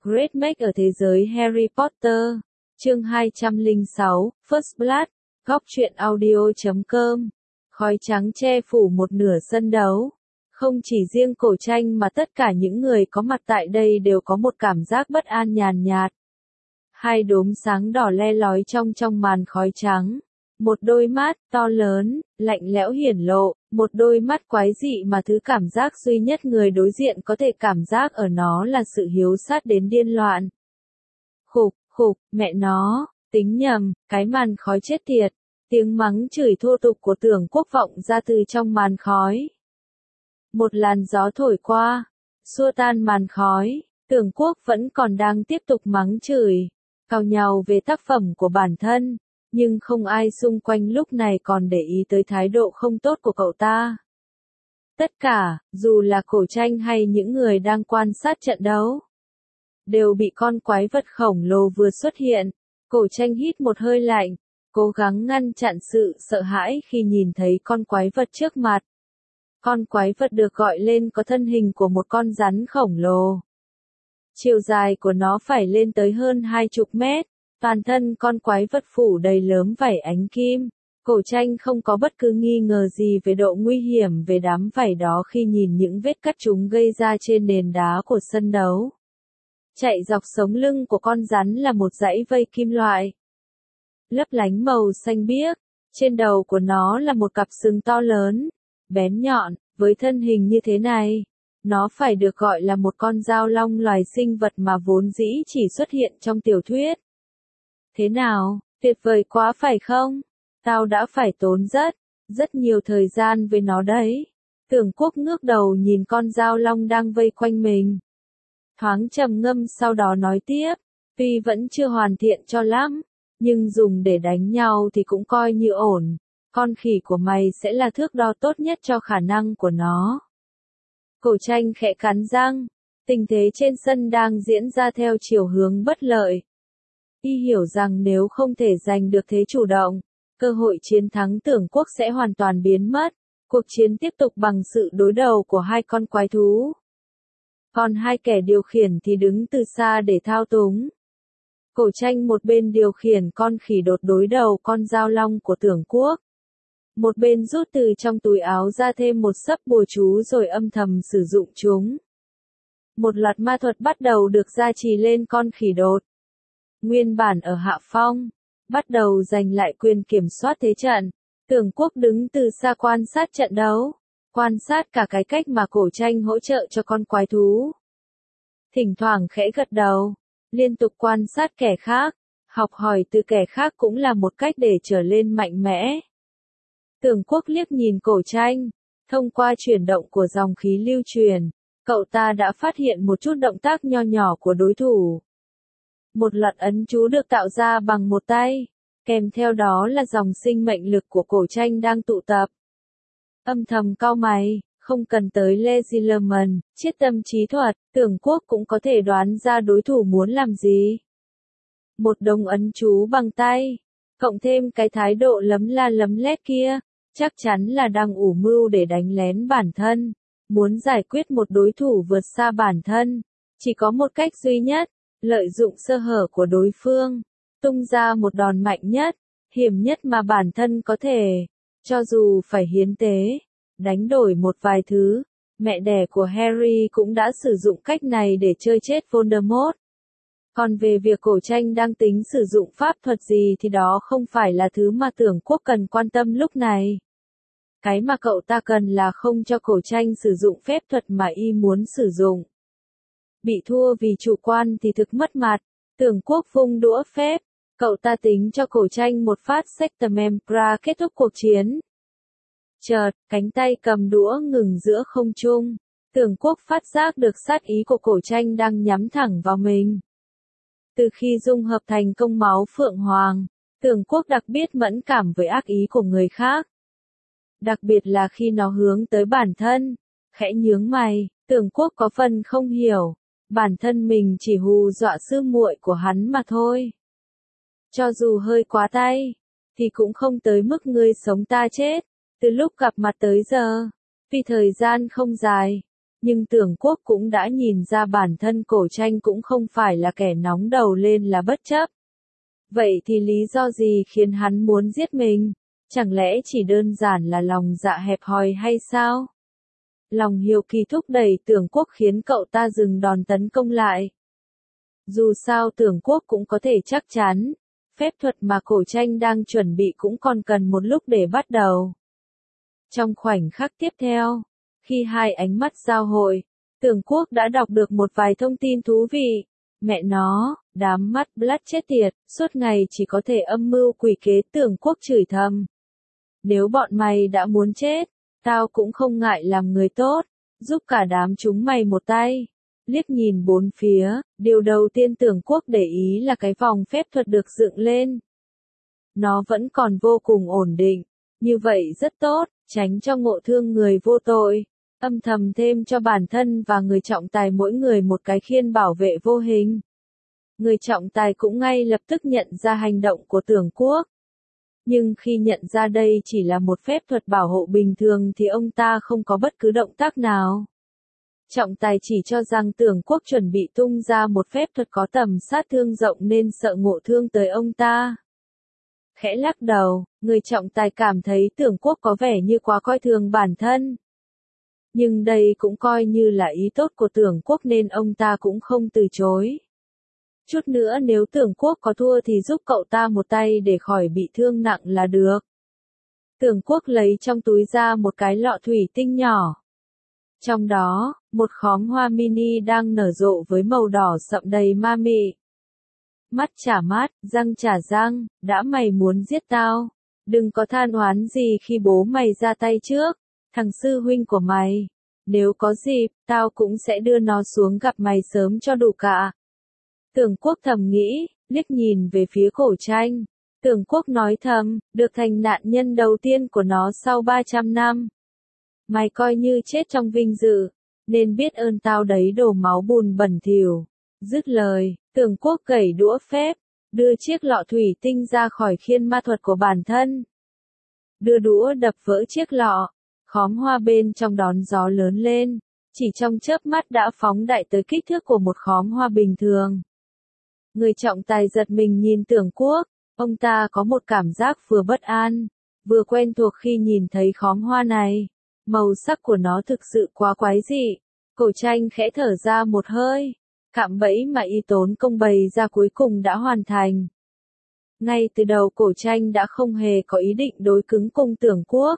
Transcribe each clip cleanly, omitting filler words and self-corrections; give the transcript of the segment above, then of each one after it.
Great Make ở thế giới Harry Potter. Chương 206, First Blood. Góc truyện audio.com. Khói trắng che phủ một nửa sân đấu. Không chỉ riêng Cổ Tranh mà tất cả những người có mặt tại đây đều có một cảm giác bất an nhàn nhạt. Hai đốm sáng đỏ le lói trong màn khói trắng. Một đôi mắt to lớn, lạnh lẽo hiển lộ, một đôi mắt quái dị mà thứ cảm giác duy nhất người đối diện có thể cảm giác ở nó là sự hiếu sát đến điên loạn. Khục, mẹ nó, tính nhầm, cái màn khói chết tiệt. Tiếng mắng chửi thô tục của Tưởng Quốc vọng ra từ trong màn khói. Một làn gió thổi qua, xua tan màn khói, Tưởng Quốc vẫn còn đang tiếp tục mắng chửi, cào nhào về tác phẩm của bản thân, nhưng không ai xung quanh lúc này còn để ý tới thái độ không tốt của cậu ta. Tất cả, dù là Cổ Tranh hay những người đang quan sát trận đấu, đều bị con quái vật khổng lồ vừa xuất hiện. Cổ Tranh hít một hơi lạnh, cố gắng ngăn chặn sự sợ hãi khi nhìn thấy con quái vật trước mặt. Con quái vật được gọi lên có thân hình của một con rắn khổng lồ. Chiều dài của nó phải lên tới hơn 20 mét, toàn thân con quái vật phủ đầy lớm vảy ánh kim. Cổ Tranh không có bất cứ nghi ngờ gì về độ nguy hiểm về đám vảy đó khi nhìn những vết cắt chúng gây ra trên nền đá của sân đấu. Chạy dọc sống lưng của con rắn là một dãy vây kim loại lấp lánh màu xanh biếc, trên đầu của nó là một cặp sừng to lớn, bén nhọn, với thân hình như thế này, nó phải được gọi là một con dao long, loài sinh vật mà vốn dĩ chỉ xuất hiện trong tiểu thuyết. Thế nào, tuyệt vời quá phải không? Tao đã phải tốn rất nhiều thời gian với nó đấy. Tưởng Quốc ngước đầu nhìn con dao long đang vây quanh mình. Thoáng trầm ngâm sau đó nói tiếp, tuy vẫn chưa hoàn thiện cho lắm, nhưng dùng để đánh nhau thì cũng coi như ổn. Con khỉ của mày sẽ là thước đo tốt nhất cho khả năng của nó. Cổ Tranh khẽ cắn răng, tình thế trên sân đang diễn ra theo chiều hướng bất lợi. Y hiểu rằng nếu không thể giành được thế chủ động, cơ hội chiến thắng Tưởng Quốc sẽ hoàn toàn biến mất. Cuộc chiến tiếp tục bằng sự đối đầu của hai con quái thú. Còn hai kẻ điều khiển thì đứng từ xa để thao túng. Cổ Tranh một bên điều khiển con khỉ đột đối đầu con dao long của Tưởng Quốc. Một bên rút từ trong túi áo ra thêm một sấp bùa chú rồi âm thầm sử dụng chúng. Một loạt ma thuật bắt đầu được gia trì lên con khỉ đột. Nguyên bản ở hạ phong, bắt đầu giành lại quyền kiểm soát thế trận. Tưởng Quốc đứng từ xa quan sát trận đấu, quan sát cả cái cách mà Cổ Tranh hỗ trợ cho con quái thú. Thỉnh thoảng khẽ gật đầu, liên tục quan sát kẻ khác, học hỏi từ kẻ khác cũng là một cách để trở lên mạnh mẽ. Tưởng Quốc liếc nhìn Cổ Tranh, thông qua chuyển động của dòng khí lưu truyền, cậu ta đã phát hiện một chút động tác nho nhỏ của đối thủ. Một loạt ấn chú được tạo ra bằng một tay, kèm theo đó là dòng sinh mệnh lực của Cổ Tranh đang tụ tập. Âm thầm cau mày, không cần tới Legilerman, chiết tâm trí thuật, Tưởng Quốc cũng có thể đoán ra đối thủ muốn làm gì. Một đống ấn chú bằng tay, cộng thêm cái thái độ lấm la lấm lét kia, chắc chắn là đang ủ mưu để đánh lén bản thân, muốn giải quyết một đối thủ vượt xa bản thân. Chỉ có một cách duy nhất, lợi dụng sơ hở của đối phương, tung ra một đòn mạnh nhất, hiểm nhất mà bản thân có thể, cho dù phải hiến tế, đánh đổi một vài thứ. Mẹ đẻ của Harry cũng đã sử dụng cách này để chơi chết Voldemort. Còn về việc Cổ Tranh đang tính sử dụng pháp thuật gì thì đó không phải là thứ mà Tưởng Quốc cần quan tâm lúc này. Cái mà cậu ta cần là không cho Cổ Tranh sử dụng phép thuật mà y muốn sử dụng. Bị thua vì chủ quan thì thực mất mặt. Tưởng Quốc vung đũa phép, cậu ta tính cho Cổ Tranh một phát Sectemempra kết thúc cuộc chiến. Chợt, cánh tay cầm đũa ngừng giữa không trung. Tưởng Quốc phát giác được sát ý của Cổ Tranh đang nhắm thẳng vào mình. Từ khi dung hợp thành công máu Phượng Hoàng, Tưởng Quốc đặc biệt mẫn cảm với ác ý của người khác. Đặc biệt là khi nó hướng tới bản thân. Khẽ nhướng mày, Tưởng Quốc có phần không hiểu, bản thân mình chỉ hù dọa sư muội của hắn mà thôi. Cho dù hơi quá tay, thì cũng không tới mức ngươi sống ta chết. Từ lúc gặp mặt tới giờ, vì thời gian không dài, Nhưng Tưởng Quốc cũng đã nhìn ra bản thân Cổ Tranh cũng không phải là kẻ nóng đầu lên là bất chấp. Vậy thì lý do gì khiến hắn muốn giết mình? Chẳng lẽ chỉ đơn giản là lòng dạ hẹp hòi hay sao? Lòng hiếu kỳ thúc đẩy Tưởng Quốc khiến cậu ta dừng đòn tấn công lại. Dù sao Tưởng Quốc cũng có thể chắc chắn, phép thuật mà Cổ Tranh đang chuẩn bị cũng còn cần một lúc để bắt đầu. Trong khoảnh khắc tiếp theo, khi hai ánh mắt giao hội, Tưởng Quốc đã đọc được một vài thông tin thú vị. Mẹ nó, đám mắt Blood chết tiệt, suốt ngày chỉ có thể âm mưu quỷ kế, Tưởng Quốc chửi thầm. Nếu bọn mày đã muốn chết, tao cũng không ngại làm người tốt, giúp cả đám chúng mày một tay. Liếc nhìn bốn phía, điều đầu tiên Tưởng Quốc để ý là cái vòng phép thuật được dựng lên. Nó vẫn còn vô cùng ổn định, như vậy rất tốt, tránh cho ngộ thương người vô tội, âm thầm thêm cho bản thân và người trọng tài mỗi người một cái khiên bảo vệ vô hình. Người trọng tài cũng ngay lập tức nhận ra hành động của Tưởng Quốc. Nhưng khi nhận ra đây chỉ là một phép thuật bảo hộ bình thường thì ông ta không có bất cứ động tác nào. Trọng tài chỉ cho rằng Tưởng Quốc chuẩn bị tung ra một phép thuật có tầm sát thương rộng nên sợ ngộ thương tới ông ta. Khẽ lắc đầu, người trọng tài cảm thấy Tưởng Quốc có vẻ như quá coi thường bản thân. Nhưng đây cũng coi như là ý tốt của Tưởng Quốc nên ông ta cũng không từ chối. Chút nữa nếu Tưởng Quốc có thua thì giúp cậu ta một tay để khỏi bị thương nặng là được. Tưởng Quốc lấy trong túi ra một cái lọ thủy tinh nhỏ. Trong đó, một khóm hoa mini đang nở rộ với màu đỏ sậm đầy ma mị. Mắt chả mắt, răng chả răng, đã mày muốn giết tao. Đừng có than oán gì khi bố mày ra tay trước, thằng sư huynh của mày. Nếu có dịp, tao cũng sẽ đưa nó xuống gặp mày sớm cho đủ cả. Tưởng Quốc thầm nghĩ, liếc nhìn về phía Cổ Tranh. Tưởng Quốc nói thầm, được thành nạn nhân đầu tiên của nó sau 300 năm. Mày coi như chết trong vinh dự, nên biết ơn tao đấy đồ máu bùn bẩn thỉu. Dứt lời, Tưởng Quốc gẩy đũa phép, đưa chiếc lọ thủy tinh ra khỏi khiên ma thuật của bản thân. Đưa đũa đập vỡ chiếc lọ, khóm hoa bên trong đón gió lớn lên, chỉ trong chớp mắt đã phóng đại tới kích thước của một khóm hoa bình thường. Người trọng tài giật mình nhìn Tưởng Quốc, ông ta có một cảm giác vừa bất an, vừa quen thuộc khi nhìn thấy khóm hoa này. Màu sắc của nó thực sự quá quái dị. Cổ Tranh khẽ thở ra một hơi. Cạm bẫy mà y tốn công bày ra cuối cùng đã hoàn thành. Ngay từ đầu Cổ Tranh đã không hề có ý định đối cứng cùng Tưởng Quốc.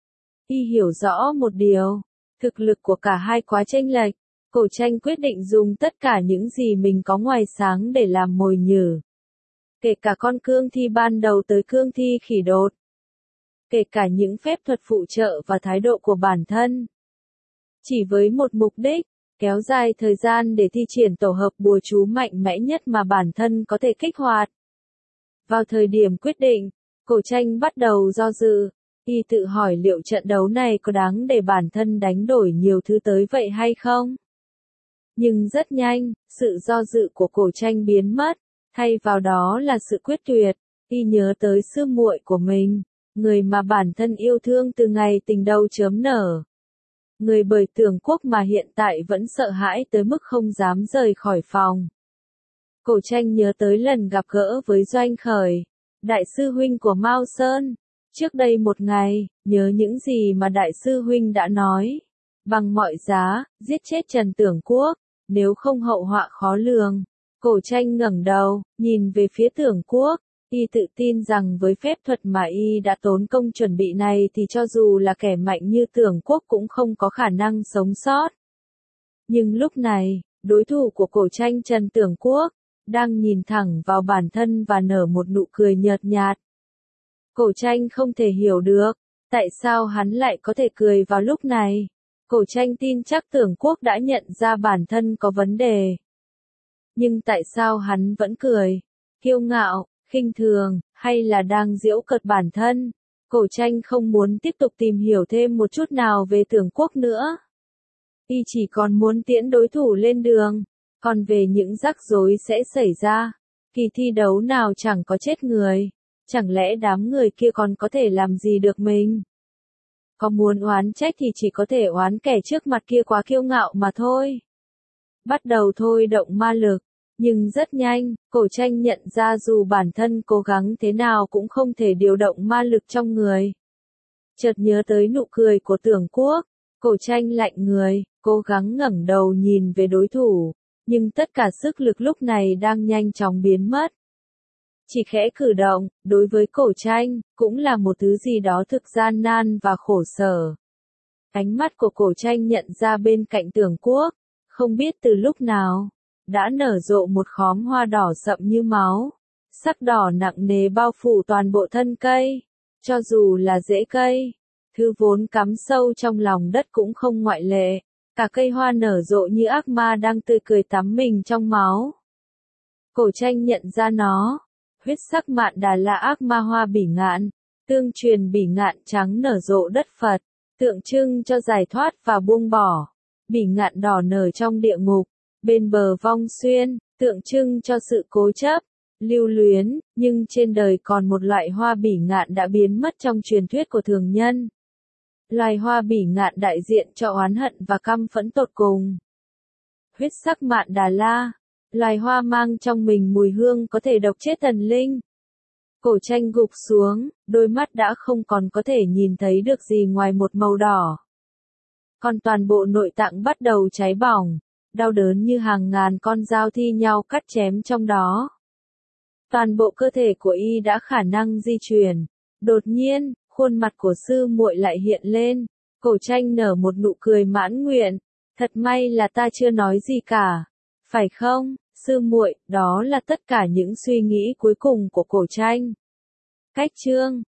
Y hiểu rõ một điều, thực lực của cả hai quá chênh lệch. Cổ Tranh quyết định dùng tất cả những gì mình có ngoài sáng để làm mồi nhử. Kể cả con cương thi ban đầu tới cương thi khỉ đột. Kể cả những phép thuật phụ trợ và thái độ của bản thân. Chỉ với một mục đích, kéo dài thời gian để thi triển tổ hợp bùa chú mạnh mẽ nhất mà bản thân có thể kích hoạt. Vào thời điểm quyết định, Cổ Tranh bắt đầu do dự, y tự hỏi liệu trận đấu này có đáng để bản thân đánh đổi nhiều thứ tới vậy hay không? Nhưng rất nhanh, sự do dự của Cổ Tranh biến mất, thay vào đó là sự quyết tuyệt, y nhớ tới sư muội của mình. Người mà bản thân yêu thương từ ngày tình đầu chớm nở. Người bởi Tưởng Quốc mà hiện tại vẫn sợ hãi tới mức không dám rời khỏi phòng. Cổ Tranh nhớ tới lần gặp gỡ với Doanh Khởi, đại sư huynh của Mao Sơn. Trước đây một ngày, nhớ những gì mà đại sư huynh đã nói. Bằng mọi giá, giết chết Trần Tưởng Quốc, nếu không hậu họa khó lường. Cổ Tranh ngẩng đầu, nhìn về phía Tưởng Quốc. Y tự tin rằng với phép thuật mà y đã tốn công chuẩn bị này thì cho dù là kẻ mạnh như Tưởng Quốc cũng không có khả năng sống sót. Nhưng lúc này, đối thủ của Cổ Tranh Trần Tưởng Quốc, đang nhìn thẳng vào bản thân và nở một nụ cười nhợt nhạt. Cổ Tranh không thể hiểu được, tại sao hắn lại có thể cười vào lúc này. Cổ Tranh tin chắc Tưởng Quốc đã nhận ra bản thân có vấn đề. Nhưng tại sao hắn vẫn cười? Kiêu ngạo, khinh thường, hay là đang giễu cợt bản thân? Cổ Tranh không muốn tiếp tục tìm hiểu thêm một chút nào về Tưởng Quốc nữa. Y chỉ còn muốn tiễn đối thủ lên đường, còn về những rắc rối sẽ xảy ra. Kỳ thi đấu nào chẳng có chết người, chẳng lẽ đám người kia còn có thể làm gì được mình? Có muốn oán trách thì chỉ có thể oán kẻ trước mặt kia quá kiêu ngạo mà thôi. Bắt đầu thôi động ma lực, nhưng rất nhanh, Cổ Tranh nhận ra dù bản thân cố gắng thế nào cũng không thể điều động ma lực trong người. Chợt nhớ tới nụ cười của Tưởng Quốc, Cổ Tranh lạnh người, cố gắng ngẩng đầu nhìn về đối thủ, nhưng tất cả sức lực lúc này đang nhanh chóng biến mất. Chỉ khẽ cử động, đối với Cổ Tranh, cũng là một thứ gì đó thực gian nan và khổ sở. Ánh mắt của Cổ Tranh nhận ra bên cạnh Tưởng Quốc, không biết từ lúc nào, đã nở rộ một khóm hoa đỏ sậm như máu. Sắc đỏ nặng nề bao phủ toàn bộ thân cây, cho dù là rễ cây, thứ vốn cắm sâu trong lòng đất cũng không ngoại lệ. Cả cây hoa nở rộ như ác ma đang tươi cười tắm mình trong máu. Cổ Tranh nhận ra nó. Huyết sắc mạn đà là ác ma hoa bỉ ngạn, tương truyền bỉ ngạn trắng nở rộ đất Phật, tượng trưng cho giải thoát và buông bỏ. Bỉ ngạn đỏ nở trong địa ngục, bên bờ vong xuyên, tượng trưng cho sự cố chấp, lưu luyến, nhưng trên đời còn một loại hoa bỉ ngạn đã biến mất trong truyền thuyết của thường nhân. Loài hoa bỉ ngạn đại diện cho oán hận và căm phẫn tột cùng. Huyết sắc mạn đà la, loài hoa mang trong mình mùi hương có thể độc chết thần linh. Cổ Tranh gục xuống, đôi mắt đã không còn có thể nhìn thấy được gì ngoài một màu đỏ. Còn toàn bộ nội tạng bắt đầu cháy bỏng, đau đớn như hàng ngàn con dao thi nhau cắt chém trong đó. Toàn bộ cơ thể của y đã khả năng di chuyển. Đột nhiên, khuôn mặt của sư muội lại hiện lên. Cổ Tranh nở một nụ cười mãn nguyện. Thật may là ta chưa nói gì cả. Phải không, sư muội? Đó là tất cả những suy nghĩ cuối cùng của Cổ Tranh. Cách chương